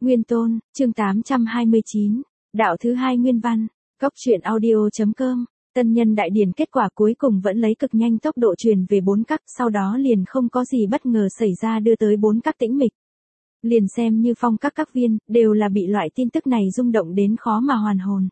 Nguyên Tôn, chương 829, đạo thứ hai nguyên văn, Cốc truyện audio.com. Tân nhân đại điển kết quả cuối cùng vẫn lấy cực nhanh tốc độ truyền về 4 các, sau đó liền không có gì bất ngờ xảy ra đưa tới 4 các tĩnh mịch. Liền xem như phong các viên, đều là bị loại tin tức này rung động đến khó mà hoàn hồn.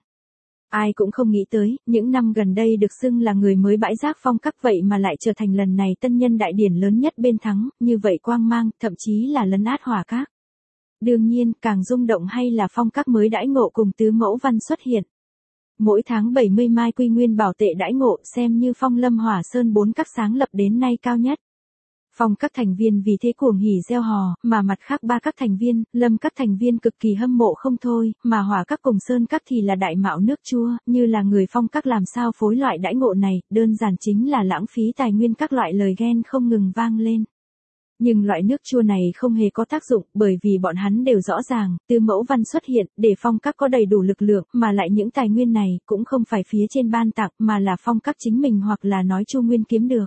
Ai cũng không nghĩ tới, những năm gần đây được xưng là người mới bãi rác phong các vậy mà lại trở thành lần này tân nhân đại điển lớn nhất bên thắng, như vậy quang mang, thậm chí là lấn át hỏa các. Đương nhiên, càng rung động hay là phong các mới đãi ngộ cùng tứ mẫu văn xuất hiện. Mỗi tháng 70 mai quy nguyên bảo tệ đãi ngộ xem như phong lâm hỏa sơn 4 các sáng lập đến nay cao nhất. Phong các thành viên vì thế cuồng hỉ reo hò, mà mặt khác 3 các thành viên, lâm các thành viên cực kỳ hâm mộ không thôi, mà hỏa các cùng sơn các thì là đại mạo nước chua, như là người phong các làm sao phối loại đãi ngộ này, đơn giản chính là lãng phí tài nguyên, các loại lời ghen không ngừng vang lên. Nhưng loại nước chua này không hề có tác dụng, bởi vì bọn hắn đều rõ ràng, tứ mẫu văn xuất hiện, để phong các có đầy đủ lực lượng, mà lại những tài nguyên này, cũng không phải phía trên ban tặng, mà là phong các chính mình hoặc là nói Chu Nguyên kiếm được.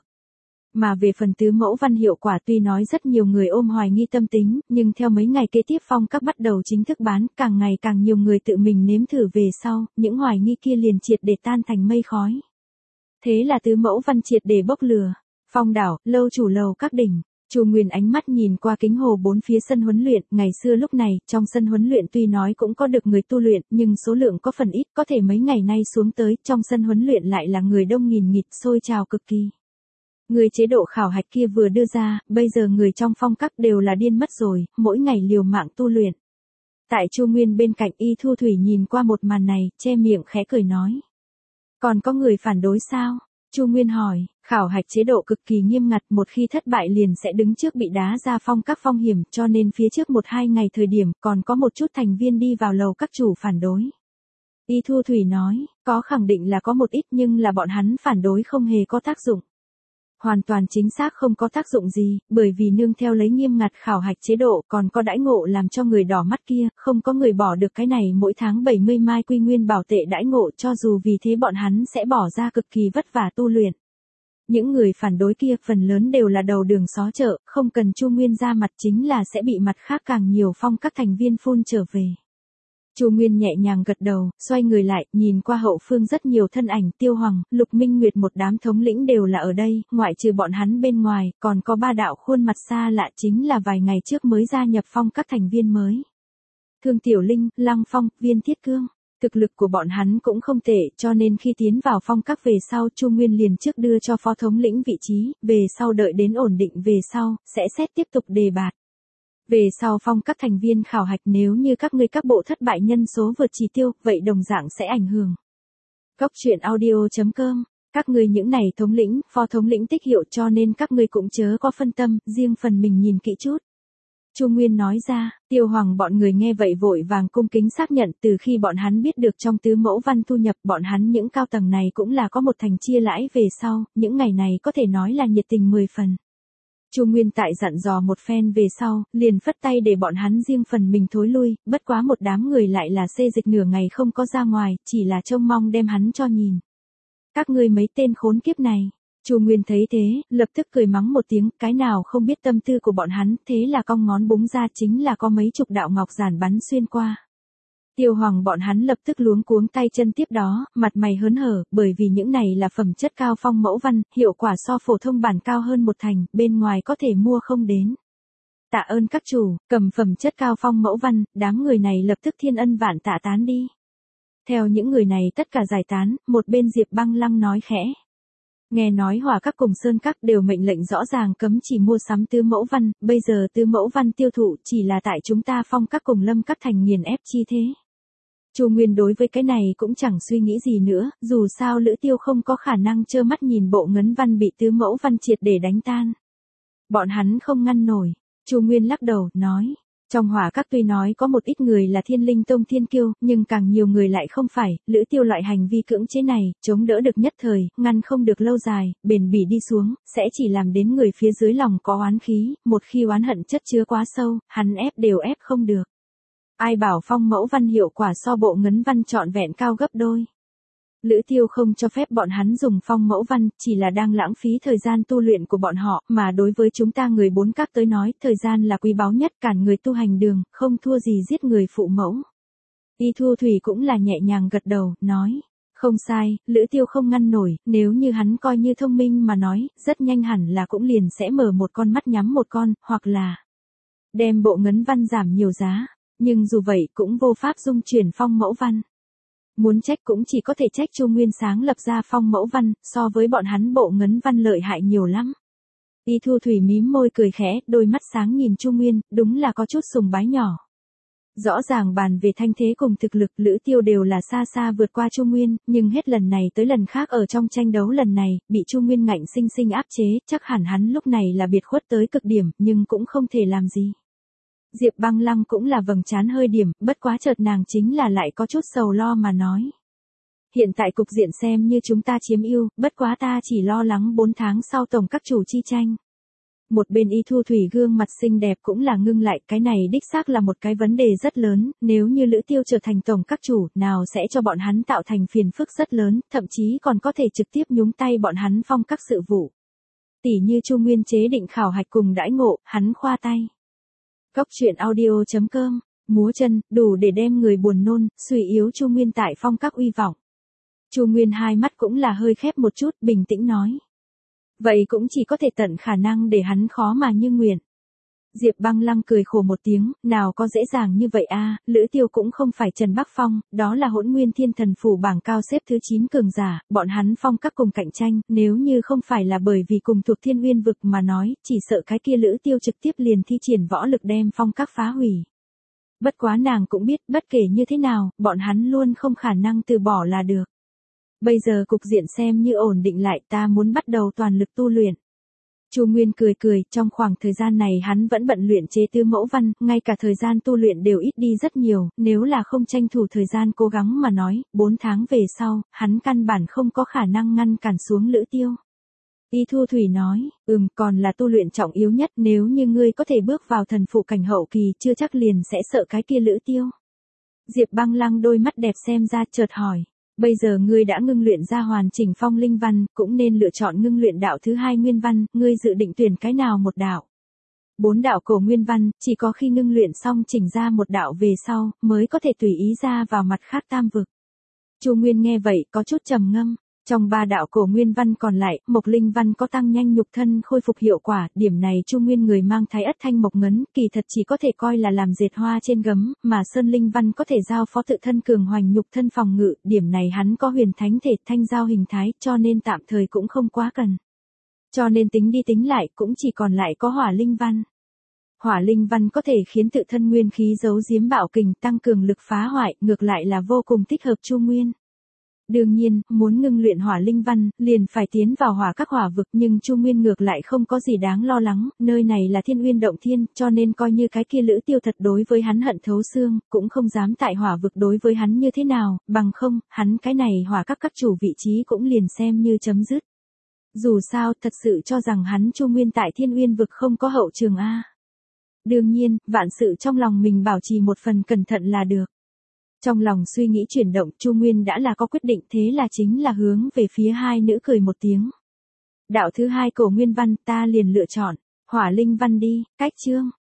Mà về phần tứ mẫu văn hiệu quả tuy nói rất nhiều người ôm hoài nghi tâm tính, nhưng theo mấy ngày kế tiếp phong các bắt đầu chính thức bán, càng ngày càng nhiều người tự mình nếm thử về sau, những hoài nghi kia liền triệt để tan thành mây khói. Thế là tứ mẫu văn triệt để bốc lửa. Phong đảo, lâu chủ lầu các đỉnh. Chu Nguyên ánh mắt nhìn qua kính hồ 4 phía sân huấn luyện, ngày xưa lúc này, trong sân huấn luyện tuy nói cũng có được người tu luyện, nhưng số lượng có phần ít, có thể mấy ngày nay xuống tới, trong sân huấn luyện lại là người đông nghìn nghịt, sôi trào cực kỳ. Người chế độ khảo hạch kia vừa đưa ra, bây giờ người trong phong các đều là điên mất rồi, mỗi ngày liều mạng tu luyện. Tại Chu Nguyên bên cạnh Y Thu Thủy nhìn qua một màn này, che miệng khẽ cười nói. Còn có người phản đối sao? Chu Nguyên hỏi, khảo hạch chế độ cực kỳ nghiêm ngặt, một khi thất bại liền sẽ đứng trước bị đá ra phong các phong hiểm, cho nên phía trước 1-2 ngày thời điểm còn có một chút thành viên đi vào lầu các chủ phản đối. Y Thu Thủy nói, có khẳng định là có một ít nhưng là bọn hắn phản đối không hề có tác dụng. Hoàn toàn chính xác không có tác dụng gì, bởi vì nương theo lấy nghiêm ngặt khảo hạch chế độ còn có đãi ngộ làm cho người đỏ mắt kia, không có người bỏ được cái này mỗi tháng 70 mai quy nguyên bảo tệ đãi ngộ, cho dù vì thế bọn hắn sẽ bỏ ra cực kỳ vất vả tu luyện. Những người phản đối kia phần lớn đều là đầu đường xó chợ, không cần Chu Nguyên ra mặt chính là sẽ bị mặt khác càng nhiều phong các thành viên phun trở về. Chu Nguyên nhẹ nhàng gật đầu, xoay người lại, nhìn qua hậu phương rất nhiều thân ảnh, Tiêu Hoàng, Lục Minh Nguyệt một đám thống lĩnh đều là ở đây, ngoại trừ bọn hắn bên ngoài, còn có 3 đạo khuôn mặt xa lạ chính là vài ngày trước mới gia nhập phong các thành viên mới. Thương Tiểu Linh, Lăng Phong, Viên Thiết Cương. Thực lực của bọn hắn cũng không tệ, cho nên khi tiến vào phong các về sau, Chu Nguyên liền trước đưa cho phó thống lĩnh vị trí, về sau đợi đến ổn định về sau, sẽ xét tiếp tục đề bạt. Về sau phong các thành viên khảo hạch, nếu như các ngươi các bộ thất bại nhân số vượt chỉ tiêu, vậy đồng dạng sẽ ảnh hưởng. Cốc truyện audio.com. Các ngươi những này thống lĩnh, phó thống lĩnh tích hiệu, cho nên các ngươi cũng chớ có phân tâm, riêng phần mình nhìn kỹ chút. Chu Nguyên nói ra. Tiêu Hoàng bọn người nghe vậy vội vàng cung kính xác nhận, từ khi bọn hắn biết được trong tứ mẫu văn thu nhập, bọn hắn những cao tầng này cũng là có một thành chia lãi về sau, những ngày này có thể nói là nhiệt tình 10 phần. Chu Nguyên tại dặn dò một phen về sau, liền phất tay để bọn hắn riêng phần mình thối lui, bất quá một đám người lại là xê dịch nửa ngày không có ra ngoài, chỉ là trông mong đem hắn cho nhìn. Các ngươi mấy tên khốn kiếp này. Chu Nguyên thấy thế, lập tức cười mắng một tiếng, cái nào không biết tâm tư của bọn hắn, thế là cong ngón búng ra chính là có mấy chục đạo ngọc giản bắn xuyên qua. Tiêu Hoàng bọn hắn lập tức luống cuống tay chân tiếp đó, mặt mày hớn hở, bởi vì những này là phẩm chất cao phong mẫu văn, hiệu quả so phổ thông bản cao hơn 1 thành, bên ngoài có thể mua không đến. Tạ ơn các chủ, cầm phẩm chất cao phong mẫu văn, đám người này lập tức thiên ân vạn tạ tán đi. Theo những người này tất cả giải tán, một bên Diệp Băng Lăng nói khẽ. Nghe nói hỏa các cùng sơn các đều mệnh lệnh rõ ràng cấm chỉ mua sắm tứ mẫu văn, bây giờ tứ mẫu văn tiêu thụ chỉ là tại chúng ta phong các cùng lâm các thành nghiền ép chi thế. Chu Nguyên đối với cái này cũng chẳng suy nghĩ gì nữa, dù sao Lữ Tiêu không có khả năng trơ mắt nhìn bộ ngấn văn bị tứ mẫu văn triệt để đánh tan. Bọn hắn không ngăn nổi. Chu Nguyên lắc đầu, nói. Trong hỏa các tuy nói có một ít người là Thiên Linh Tông thiên kiêu, nhưng càng nhiều người lại không phải. Lữ Tiêu loại hành vi cưỡng chế này, chống đỡ được nhất thời, ngăn không được lâu dài, bền bỉ đi xuống, sẽ chỉ làm đến người phía dưới lòng có oán khí, một khi oán hận chất chứa quá sâu, hắn ép đều ép không được. Ai bảo phong mẫu văn hiệu quả so bộ ngấn văn trọn vẹn cao gấp đôi. Lữ Tiêu không cho phép bọn hắn dùng phong mẫu văn, chỉ là đang lãng phí thời gian tu luyện của bọn họ, mà đối với chúng ta người bốn các tới nói, thời gian là quý báu nhất, cản người tu hành đường, không thua gì giết người phụ mẫu. Y Thu Thủy cũng là nhẹ nhàng gật đầu, nói. Không sai, Lữ Tiêu không ngăn nổi, nếu như hắn coi như thông minh mà nói, rất nhanh hẳn là cũng liền sẽ mở một con mắt nhắm một con, hoặc là đem bộ ngấn văn giảm nhiều giá, nhưng dù vậy cũng vô pháp dung chuyển phong mẫu văn. Muốn trách cũng chỉ có thể trách Chu Nguyên sáng lập ra phong mẫu văn, so với bọn hắn bộ ngấn văn lợi hại nhiều lắm. Y Thu Thủy mím môi cười khẽ, đôi mắt sáng nhìn Chu Nguyên, đúng là có chút sùng bái nhỏ. Rõ ràng bàn về thanh thế cùng thực lực Lữ Tiêu đều là xa xa vượt qua Chu Nguyên, nhưng hết lần này tới lần khác ở trong tranh đấu lần này, bị Chu Nguyên ngạnh sinh sinh áp chế, chắc hẳn hắn lúc này là biệt khuất tới cực điểm, nhưng cũng không thể làm gì. Diệp Băng Lăng cũng là vầng trán hơi điểm, bất quá chợt nàng chính là lại có chút sầu lo mà nói. Hiện tại cục diện xem như chúng ta chiếm ưu, bất quá ta chỉ lo lắng 4 tháng sau tổng các chủ chi tranh. Một bên Y Thu Thủy gương mặt xinh đẹp cũng là ngưng lại, cái này đích xác là một cái vấn đề rất lớn, nếu như Lữ Tiêu trở thành tổng các chủ, nào sẽ cho bọn hắn tạo thành phiền phức rất lớn, thậm chí còn có thể trực tiếp nhúng tay bọn hắn phong các sự vụ. Tỷ như Chu Nguyên chế định khảo hạch cùng đãi ngộ, hắn khoa tay. Góc truyện audio.com, múa chân, đủ để đem người buồn nôn, suy yếu Chu Nguyên tại phong các uy vọng. Chu Nguyên hai mắt cũng là hơi khép một chút, bình tĩnh nói. Vậy cũng chỉ có thể tận khả năng để hắn khó mà như nguyện. Diệp Băng Lăng cười khổ một tiếng, nào có dễ dàng như vậy a, Lữ Tiêu cũng không phải Trần Bắc Phong, đó là Hỗn Nguyên Thiên Thần Phủ bảng cao xếp thứ 9 cường giả, bọn hắn phong các cùng cạnh tranh, nếu như không phải là bởi vì cùng thuộc Thiên Uyên vực mà nói, chỉ sợ cái kia Lữ Tiêu trực tiếp liền thi triển võ lực đem phong các phá hủy. Bất quá nàng cũng biết, bất kể như thế nào, bọn hắn luôn không khả năng từ bỏ là được. Bây giờ cục diện xem như ổn định lại, ta muốn bắt đầu toàn lực tu luyện. Chu Nguyên cười cười, trong khoảng thời gian này hắn vẫn bận luyện chế tư mẫu văn, ngay cả thời gian tu luyện đều ít đi rất nhiều, nếu là không tranh thủ thời gian cố gắng mà nói, 4 tháng về sau, hắn căn bản không có khả năng ngăn cản xuống Lữ Tiêu. Y Thu Thủy nói, còn là tu luyện trọng yếu nhất, nếu như ngươi có thể bước vào thần phụ cảnh hậu kỳ, chưa chắc liền sẽ sợ cái kia Lữ Tiêu. Diệp Băng Lăng đôi mắt đẹp xem ra chợt hỏi. Bây giờ ngươi đã ngưng luyện ra hoàn chỉnh phong linh văn, cũng nên lựa chọn ngưng luyện đạo thứ 2 nguyên văn, ngươi dự định tuyển cái nào một đạo? 4 đạo cổ nguyên văn, chỉ có khi ngưng luyện xong chỉnh ra một đạo về sau, mới có thể tùy ý ra vào mặt khác tam vực. Chu Nguyên nghe vậy có chút trầm ngâm. Trong 3 đạo cổ nguyên văn còn lại, mộc linh văn có tăng nhanh nhục thân khôi phục hiệu quả, điểm này Chu Nguyên người mang thái ất thanh mộc ngấn, kỳ thật chỉ có thể coi là làm dệt hoa trên gấm, mà sơn linh văn có thể giao phó tự thân cường hoành nhục thân phòng ngự, điểm này hắn có huyền thánh thể thanh giao hình thái, cho nên tạm thời cũng không quá cần. Cho nên tính đi tính lại cũng chỉ còn lại có hỏa linh văn. Hỏa linh văn có thể khiến tự thân nguyên khí giấu giếm bạo kình tăng cường lực phá hoại, ngược lại là vô cùng thích hợp Chu Nguyên. Đương nhiên, muốn ngưng luyện hỏa linh văn, liền phải tiến vào hỏa các hỏa vực, nhưng Chu Nguyên ngược lại không có gì đáng lo lắng, nơi này là Thiên Uyên động thiên, cho nên coi như cái kia Lữ Tiêu thật đối với hắn hận thấu xương, cũng không dám tại hỏa vực đối với hắn như thế nào, bằng không, hắn cái này hỏa các chủ vị trí cũng liền xem như chấm dứt. Dù sao, thật sự cho rằng hắn Chu Nguyên tại Thiên Uyên vực không có hậu trường a. Đương nhiên, vạn sự trong lòng mình bảo trì một phần cẩn thận là được. Trong lòng suy nghĩ chuyển động, Chu Nguyên đã là có quyết định, thế là chính là hướng về phía hai nữ cười một tiếng. Đạo thứ 2 cổ nguyên văn, ta liền lựa chọn hỏa linh văn đi, cách chương.